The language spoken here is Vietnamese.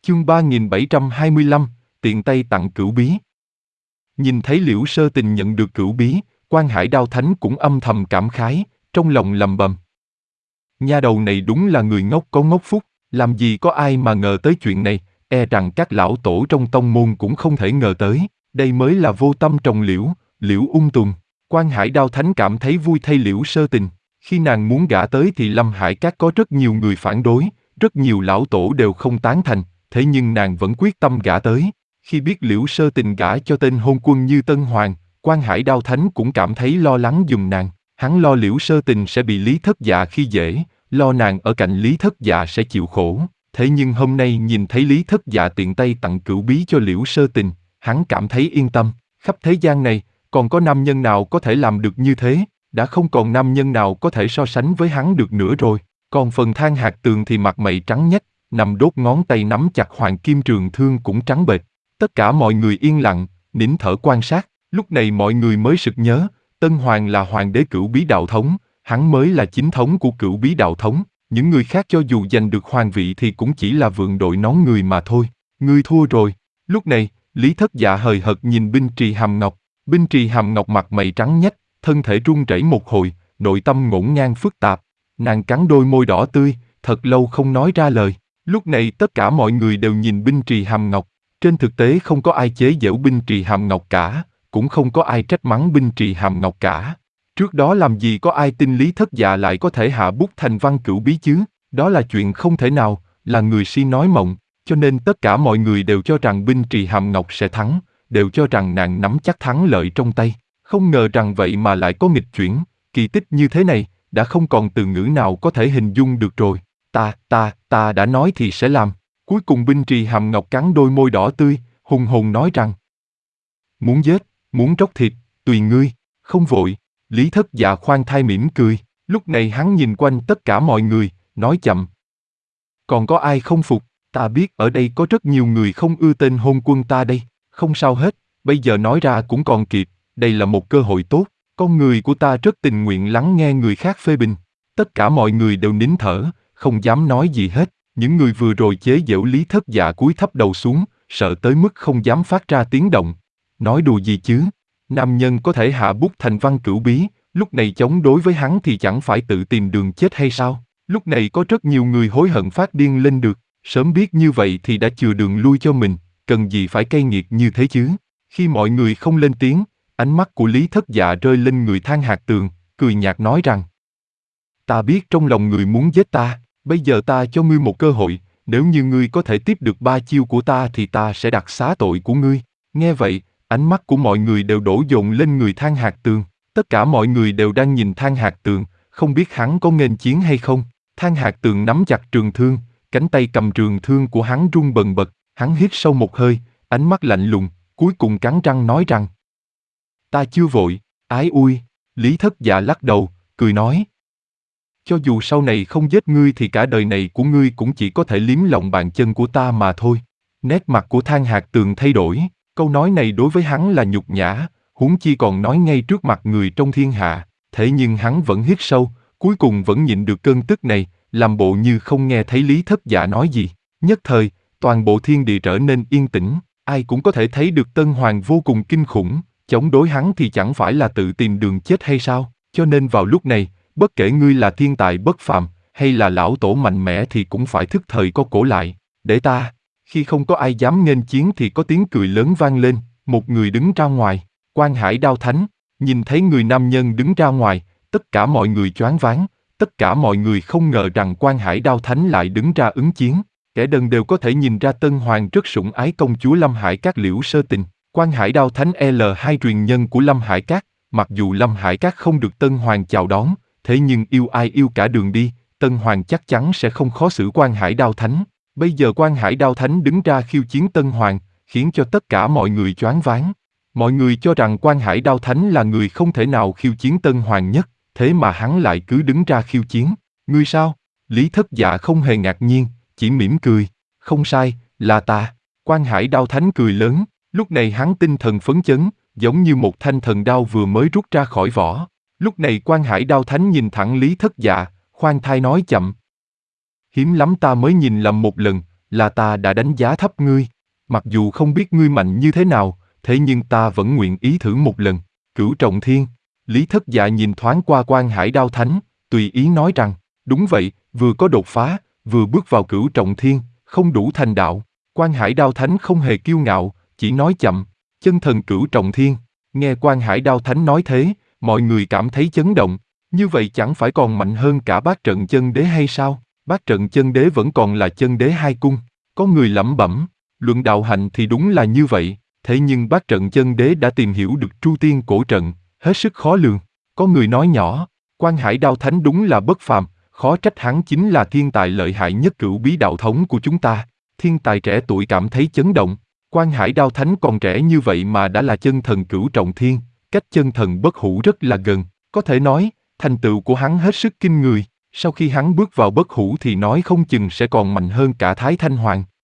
Chương 3725, tiện tay tặng cửu bí. Nhìn thấy Liễu Sơ Tình nhận được cửu bí, Quan Hải Đao Thánh cũng âm thầm cảm khái, trong lòng lầm bầm. Nha đầu này đúng là người ngốc có ngốc phúc, làm gì có ai mà ngờ tới chuyện này, e rằng các lão tổ trong tông môn cũng không thể ngờ tới, đây mới là vô tâm trồng liễu, liễu ung tùm. Quan Hải Đao Thánh cảm thấy vui thay Liễu Sơ Tình, khi nàng muốn gả tới thì Lâm Hải Các có rất nhiều người phản đối, rất nhiều lão tổ đều không tán thành, thế nhưng nàng vẫn quyết tâm gả tới. Khi biết Liễu Sơ Tình gả cho tên hôn quân như Tân Hoàng, Quan Hải Đao Thánh cũng cảm thấy lo lắng giùm nàng. Hắn lo Liễu Sơ Tình sẽ bị Lý Thất Dạ khi dễ, lo nàng ở cạnh Lý Thất Dạ sẽ chịu khổ. Thế nhưng hôm nay nhìn thấy Lý Thất Dạ tiện tay tặng cửu bí cho Liễu Sơ Tình, hắn cảm thấy yên tâm. Khắp thế gian này, còn có nam nhân nào có thể làm được như thế? Đã không còn nam nhân nào có thể so sánh với hắn được nữa rồi. Còn phần Than Hạc Tường thì mặt mày trắng nhách, nằm đốt ngón tay nắm chặt hoàng kim trường thương cũng trắng bệch. Tất cả mọi người yên lặng, nín thở quan sát. Lúc này mọi người mới sực nhớ, Tân Hoàng là hoàng đế cửu bí đạo thống, hắn mới là chính thống của cửu bí đạo thống. Những người khác cho dù giành được hoàng vị thì cũng chỉ là vượn đội nón người mà thôi. Ngươi thua rồi. Lúc này, Lý Thất Dạ hời hợt nhìn Binh Trì Hàm Ngọc. Binh Trì Hàm Ngọc mặt mày trắng nhách, thân thể run rẩy một hồi, nội tâm ngổn ngang phức tạp. Nàng cắn đôi môi đỏ tươi, thật lâu không nói ra lời. Lúc này tất cả mọi người đều nhìn Binh Trì Hàm Ngọc. Trên thực tế không có ai chế giễu Binh Trì Hàm Ngọc cả, cũng không có ai trách mắng Binh Trì Hàm Ngọc cả. Trước đó làm gì có ai tin Lý Thất Dạ lại có thể hạ bút thành văn cửu bí chứ? Đó là chuyện không thể nào, là người si nói mộng. Cho nên tất cả mọi người đều cho rằng Binh Trì Hàm Ngọc sẽ thắng, đều cho rằng nàng nắm chắc thắng lợi trong tay. Không ngờ rằng vậy mà lại có nghịch chuyển, kỳ tích như thế này, đã không còn từ ngữ nào có thể hình dung được rồi. Ta đã nói thì sẽ làm. Cuối cùng Binh Trì Hàm Ngọc cắn đôi môi đỏ tươi, hùng hồn nói rằng: muốn giết, muốn tróc thịt, tùy ngươi, không vội. Lý Thất Dạ khoan thai mỉm cười, lúc này hắn nhìn quanh tất cả mọi người, nói chậm: còn có ai không phục? Ta biết ở đây có rất nhiều người không ưa tên hôn quân ta đây, không sao hết, bây giờ nói ra cũng còn kịp, đây là một cơ hội tốt, con người của ta rất tình nguyện lắng nghe người khác phê bình. Tất cả mọi người đều nín thở, không dám nói gì hết, những người vừa rồi chế giễu Lý Thất Dạ cúi thấp đầu xuống, sợ tới mức không dám phát ra tiếng động. Nói đùa gì chứ? Nam nhân có thể hạ bút thành văn cửu bí, lúc này chống đối với hắn thì chẳng phải tự tìm đường chết hay sao? Lúc này có rất nhiều người hối hận phát điên lên được, sớm biết như vậy thì đã chừa đường lui cho mình, cần gì phải cay nghiệt như thế chứ? Khi mọi người không lên tiếng, ánh mắt của Lý Thất Dạ rơi lên người Than Hạc Tường, cười nhạt nói rằng: ta biết trong lòng người muốn giết ta, bây giờ ta cho ngươi một cơ hội, nếu như ngươi có thể tiếp được 3 chiêu của ta thì ta sẽ đặc xá tội của ngươi. Nghe vậy, ánh mắt của mọi người đều đổ dồn lên người Than Hạc Tường, tất cả mọi người đều đang nhìn Than Hạc Tường, không biết hắn có nghênh chiến hay không. Than Hạc Tường nắm chặt trường thương, cánh tay cầm trường thương của hắn run bần bật, hắn hít sâu một hơi, ánh mắt lạnh lùng, cuối cùng cắn răng nói rằng: ta chưa vội. Ái ui. Lý Thất Dạ lắc đầu, cười nói: cho dù sau này không giết ngươi thì cả đời này của ngươi cũng chỉ có thể liếm lòng bàn chân của ta mà thôi. Nét mặt của Than Hạc Tường thay đổi, câu nói này đối với hắn là nhục nhã, huống chi còn nói ngay trước mặt người trong thiên hạ. Thế nhưng hắn vẫn hít sâu, cuối cùng vẫn nhịn được cơn tức này, làm bộ như không nghe thấy Lý Thất Dạ nói gì. Nhất thời, toàn bộ thiên địa trở nên yên tĩnh, ai cũng có thể thấy được Tân Hoàng vô cùng kinh khủng, chống đối hắn thì chẳng phải là tự tìm đường chết hay sao? Cho nên vào lúc này, bất kể ngươi là thiên tài bất phàm, hay là lão tổ mạnh mẽ thì cũng phải thức thời co cổ lại, để ta. Khi không có ai dám nghênh chiến thì có tiếng cười lớn vang lên, một người đứng ra ngoài, Quan Hải Đao Thánh. Nhìn thấy người nam nhân đứng ra ngoài, tất cả mọi người choáng váng, tất cả mọi người không ngờ rằng Quan Hải Đao Thánh lại đứng ra ứng chiến. Kẻ đần đều có thể nhìn ra Tân Hoàng rất sủng ái công chúa Lâm Hải Các Liễu Sơ Tình. Quan Hải Đao Thánh L2 truyền nhân của Lâm Hải Các, mặc dù Lâm Hải Các không được Tân Hoàng chào đón, thế nhưng yêu ai yêu cả đường đi, Tân Hoàng chắc chắn sẽ không khó xử Quan Hải Đao Thánh. Bây giờ Quan Hải Đao Thánh đứng ra khiêu chiến Tân Hoàng, khiến cho tất cả mọi người choáng váng. Mọi người cho rằng Quan Hải Đao Thánh là người không thể nào khiêu chiến Tân Hoàng nhất, thế mà hắn lại cứ đứng ra khiêu chiến. Ngươi sao? Lý Thất Dạ không hề ngạc nhiên, chỉ mỉm cười. Không sai, là ta. Quan Hải Đao Thánh cười lớn, lúc này hắn tinh thần phấn chấn, giống như một thanh thần đao vừa mới rút ra khỏi vỏ. Lúc này Quan Hải Đao Thánh nhìn thẳng Lý Thất Dạ, khoan thai nói chậm: hiếm lắm ta mới nhìn lầm một lần, là ta đã đánh giá thấp ngươi. Mặc dù không biết ngươi mạnh như thế nào, thế nhưng ta vẫn nguyện ý thử một lần. Cửu Trọng Thiên. Lý Thất Dạ nhìn thoáng qua Quan Hải Đao Thánh, tùy ý nói rằng, đúng vậy, vừa có đột phá, vừa bước vào Cửu Trọng Thiên, không đủ thành đạo. Quan Hải Đao Thánh không hề kiêu ngạo, chỉ nói chậm, chân thần Cửu Trọng Thiên. Nghe Quan Hải Đao Thánh nói thế, mọi người cảm thấy chấn động. Như vậy chẳng phải còn mạnh hơn cả Bát Trận Chân Đế hay sao? Bát Trận Chân Đế vẫn còn là chân đế hai cung. Có người lẩm bẩm, luận đạo hạnh thì đúng là như vậy, thế nhưng Bát Trận Chân Đế đã tìm hiểu được Tru Tiên Cổ Trận, hết sức khó lường. Có người nói nhỏ, Quan Hải Đao Thánh đúng là bất phàm, khó trách hắn chính là thiên tài lợi hại nhất cửu bí đạo thống của chúng ta. Thiên tài trẻ tuổi cảm thấy chấn động. Quan Hải Đao Thánh còn trẻ như vậy mà đã là chân thần Cửu Trọng Thiên, cách chân thần bất hủ rất là gần. Có thể nói, thành tựu của hắn hết sức kinh người. Sau khi hắn bước vào bất hủ thì nói không chừng sẽ còn mạnh hơn cả Thái Thanh Hoàng.